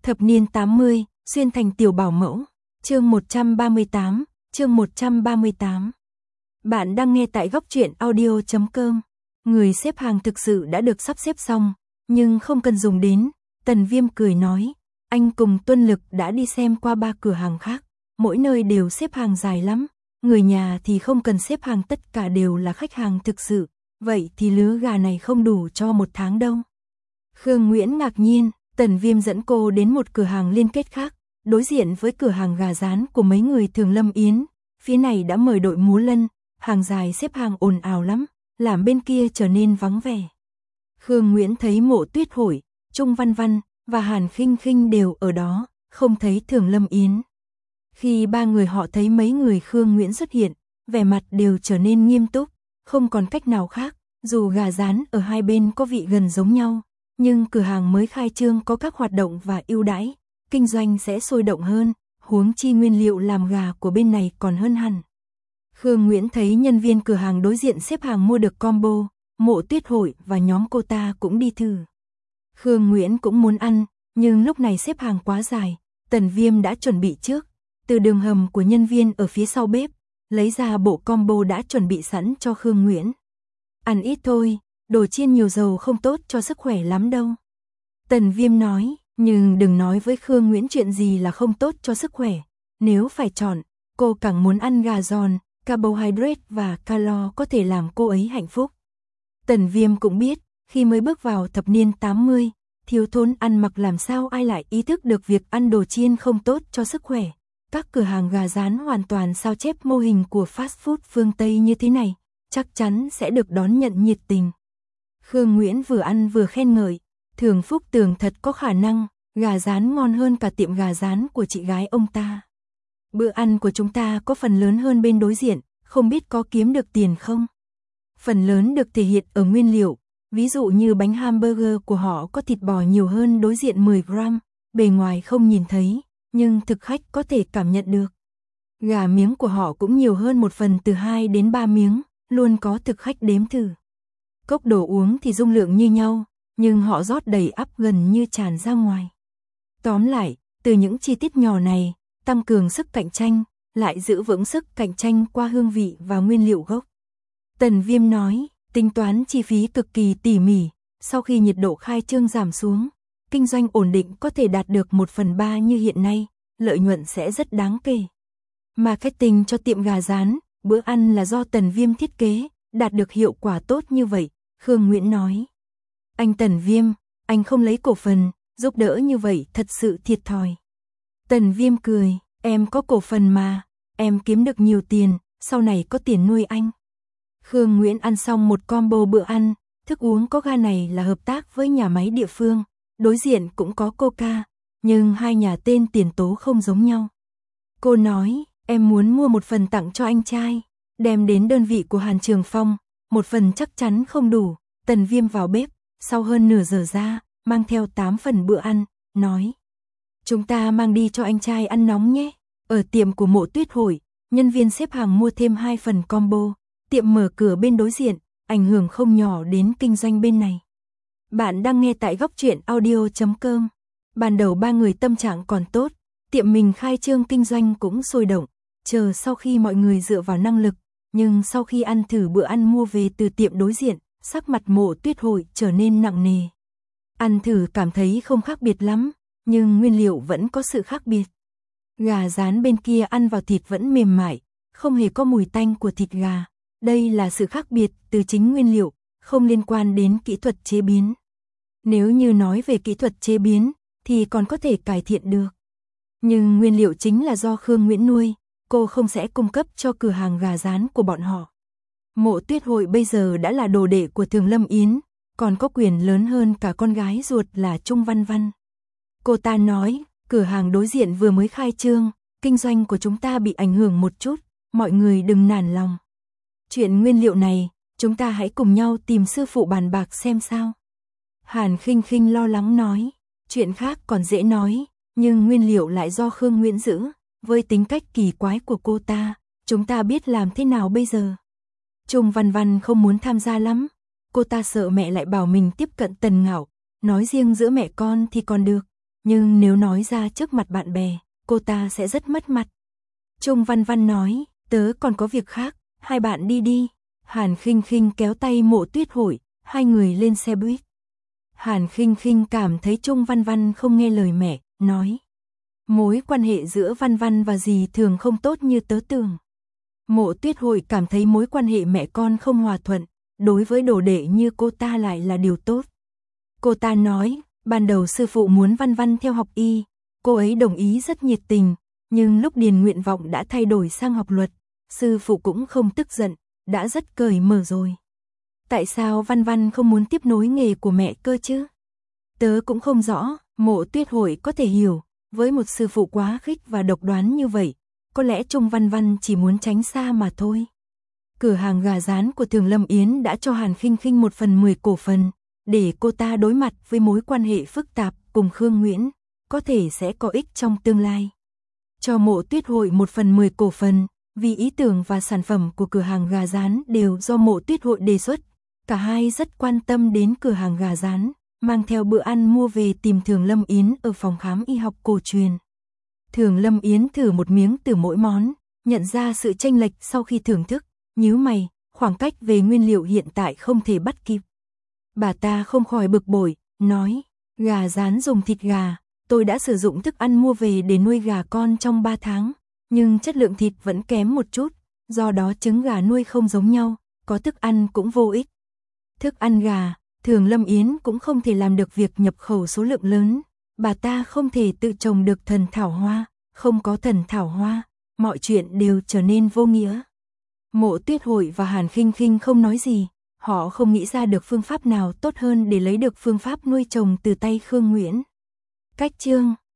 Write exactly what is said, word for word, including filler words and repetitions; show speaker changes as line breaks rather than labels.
Thập niên tám mươi, xuyên thành tiểu bảo mẫu. Chương một trăm ba mươi tám, chương một trăm ba mươi tám. Bạn đang nghe tại góc truyện audio chấm com. Người xếp hàng thực sự đã được sắp xếp xong, nhưng không cần dùng đến. Tần Viêm cười nói, anh cùng Tuân Lực đã đi xem qua ba cửa hàng khác, mỗi nơi đều xếp hàng dài lắm. Người nhà thì không cần xếp hàng, tất cả đều là khách hàng thực sự, vậy thì lứa gà này không đủ cho một tháng đâu. Khương Nguyễn ngạc nhiên, Tần Viêm dẫn cô đến một cửa hàng liên kết khác, đối diện với cửa hàng gà rán của mấy người Thường Lâm Yến, phía này đã mời đội múa lân, hàng dài xếp hàng ồn ào lắm, làm bên kia trở nên vắng vẻ. Khương Nguyễn thấy Mộ Tuyết Hội, Trung Văn Văn và Hàn Khinh Khinh đều ở đó, không thấy Thường Lâm Yến. Khi ba người họ thấy mấy người Khương Nguyễn xuất hiện, vẻ mặt đều trở nên nghiêm túc, không còn cách nào khác, dù gà rán ở hai bên có vị gần giống nhau, nhưng cửa hàng mới khai trương có các hoạt động và ưu đãi, kinh doanh sẽ sôi động hơn, huống chi nguyên liệu làm gà của bên này còn hơn hẳn. Khương Nguyễn thấy nhân viên cửa hàng đối diện xếp hàng mua được combo, Mộ Tuyết Hội và nhóm cô ta cũng đi thử. Khương Nguyễn cũng muốn ăn, nhưng lúc này xếp hàng quá dài, Tần Viêm đã chuẩn bị trước, từ đường hầm của nhân viên ở phía sau bếp, lấy ra bộ combo đã chuẩn bị sẵn cho Khương Nguyễn. Ăn ít thôi, đồ chiên nhiều dầu không tốt cho sức khỏe lắm đâu. Tần Viêm nói, nhưng đừng nói với Khương Nguyễn chuyện gì là không tốt cho sức khỏe. Nếu phải chọn, cô càng muốn ăn gà giòn, carbohydrate và calo có thể làm cô ấy hạnh phúc. Tần Viêm cũng biết, khi mới bước vào thập niên tám mươi, thiếu thốn ăn mặc làm sao ai lại ý thức được việc ăn đồ chiên không tốt cho sức khỏe. Các cửa hàng gà rán hoàn toàn sao chép mô hình của fast food phương Tây như thế này, chắc chắn sẽ được đón nhận nhiệt tình. Khương Nguyễn vừa ăn vừa khen ngợi, Thường Phúc tưởng thật có khả năng, gà rán ngon hơn cả tiệm gà rán của chị gái ông ta. Bữa ăn của chúng ta có phần lớn hơn bên đối diện, không biết có kiếm được tiền không? Phần lớn được thể hiện ở nguyên liệu, ví dụ như bánh hamburger của họ có thịt bò nhiều hơn đối diện mười gram, bề ngoài không nhìn thấy, nhưng thực khách có thể cảm nhận được. Gà miếng của họ cũng nhiều hơn một phần từ hai đến ba miếng, luôn có thực khách đếm thử. Cốc đồ uống thì dung lượng như nhau, nhưng họ rót đầy ắp gần như tràn ra ngoài. Tóm lại, từ những chi tiết nhỏ này, tăng cường sức cạnh tranh, lại giữ vững sức cạnh tranh qua hương vị và nguyên liệu gốc. Tần Viêm nói, tính toán chi phí cực kỳ tỉ mỉ, sau khi nhiệt độ khai trương giảm xuống, kinh doanh ổn định có thể đạt được một phần ba như hiện nay, lợi nhuận sẽ rất đáng kể. Marketing cho tiệm gà rán, bữa ăn là do Tần Viêm thiết kế, đạt được hiệu quả tốt như vậy, Khương Nguyễn nói. Anh Tần Viêm, anh không lấy cổ phần, giúp đỡ như vậy thật sự thiệt thòi. Tần Viêm cười, em có cổ phần mà, em kiếm được nhiều tiền, sau này có tiền nuôi anh. Khương Nguyễn ăn xong một combo bữa ăn, thức uống có ga này là hợp tác với nhà máy địa phương, đối diện cũng có Coca, nhưng hai nhà tên tiền tố không giống nhau. Cô nói, em muốn mua một phần tặng cho anh trai, đem đến đơn vị của Hàn Trường Phong, một phần chắc chắn không đủ. Tần Viêm vào bếp, sau hơn nửa giờ ra, mang theo tám phần bữa ăn, nói. Chúng ta mang đi cho anh trai ăn nóng nhé. Ở tiệm của Mộ Tuyết Hội, nhân viên xếp hàng mua thêm hai phần combo, tiệm mở cửa bên đối diện, ảnh hưởng không nhỏ đến kinh doanh bên này. Bạn đang nghe tại góc truyện audio chấm com. Ban đầu ba người tâm trạng còn tốt, tiệm mình khai trương kinh doanh cũng sôi động, chờ sau khi mọi người dựa vào năng lực, nhưng sau khi ăn thử bữa ăn mua về từ tiệm đối diện, sắc mặt Mộ Tuyết Hội trở nên nặng nề. Ăn thử cảm thấy không khác biệt lắm, nhưng nguyên liệu vẫn có sự khác biệt. Gà rán bên kia ăn vào thịt vẫn mềm mại, không hề có mùi tanh của thịt gà. Đây là sự khác biệt từ chính nguyên liệu, không liên quan đến kỹ thuật chế biến. Nếu như nói về kỹ thuật chế biến, thì còn có thể cải thiện được. Nhưng nguyên liệu chính là do Khương Nguyễn nuôi, cô không sẽ cung cấp cho cửa hàng gà rán của bọn họ. Mộ Tuyết Hội bây giờ đã là đồ đệ của Thường Lâm Yến, còn có quyền lớn hơn cả con gái ruột là Trung Văn Văn. Cô ta nói, cửa hàng đối diện vừa mới khai trương, kinh doanh của chúng ta bị ảnh hưởng một chút, mọi người đừng nản lòng. Chuyện nguyên liệu này, chúng ta hãy cùng nhau tìm sư phụ bàn bạc xem sao. Hàn Khinh Khinh lo lắng nói, chuyện khác còn dễ nói, nhưng nguyên liệu lại do Khương Nguyễn giữ, với tính cách kỳ quái của cô ta, chúng ta biết làm thế nào bây giờ. Trung Văn Văn không muốn tham gia lắm, cô ta sợ mẹ lại bảo mình tiếp cận Tần Ngạo, nói riêng giữa mẹ con thì còn được, nhưng nếu nói ra trước mặt bạn bè, cô ta sẽ rất mất mặt. Trung Văn Văn nói, tớ còn có việc khác, hai bạn đi đi. Hàn Khinh Khinh kéo tay Mộ Tuyết Hội, hai người lên xe buýt. Hàn Khinh Khinh cảm thấy Trung Văn Văn không nghe lời mẹ, nói. Mối quan hệ giữa Văn Văn và dì thường không tốt như tớ tưởng. Mộ Tuyết Hội cảm thấy mối quan hệ mẹ con không hòa thuận, đối với đồ đệ như cô ta lại là điều tốt. Cô ta nói, ban đầu sư phụ muốn Văn Văn theo học y, cô ấy đồng ý rất nhiệt tình, nhưng lúc điền nguyện vọng đã thay đổi sang học luật, sư phụ cũng không tức giận, đã rất cởi mở rồi. Tại sao Văn Văn không muốn tiếp nối nghề của mẹ cơ chứ? Tớ cũng không rõ, Mộ Tuyết Hội có thể hiểu, với một sư phụ quá khích và độc đoán như vậy, có lẽ Trung Văn Văn chỉ muốn tránh xa mà thôi. Cửa hàng gà rán của Thường Lâm Yến đã cho Hàn Khinh Khinh một phần mười cổ phần, để cô ta đối mặt với mối quan hệ phức tạp cùng Khương Nguyễn, có thể sẽ có ích trong tương lai. Cho Mộ Tuyết Hội một phần mười cổ phần, vì ý tưởng và sản phẩm của cửa hàng gà rán đều do Mộ Tuyết Hội đề xuất, cả hai rất quan tâm đến cửa hàng gà rán, mang theo bữa ăn mua về tìm Thường Lâm Yến ở phòng khám y học cổ truyền. Thường Lâm Yến thử một miếng từ mỗi món, nhận ra sự chênh lệch sau khi thưởng thức, nhíu mày, khoảng cách về nguyên liệu hiện tại không thể bắt kịp. Bà ta không khỏi bực bội, nói, gà rán dùng thịt gà, tôi đã sử dụng thức ăn mua về để nuôi gà con trong ba tháng, nhưng chất lượng thịt vẫn kém một chút, do đó trứng gà nuôi không giống nhau, có thức ăn cũng vô ích. Thức ăn gà, Thường Lâm Yến cũng không thể làm được việc nhập khẩu số lượng lớn, bà ta không thể tự trồng được thần thảo hoa, không có thần thảo hoa, mọi chuyện đều trở nên vô nghĩa. Mộ Tuyết Hội và Hàn Khinh Khinh không nói gì, họ không nghĩ ra được phương pháp nào tốt hơn để lấy được phương pháp nuôi trồng từ tay Khương Nguyễn. Cách chương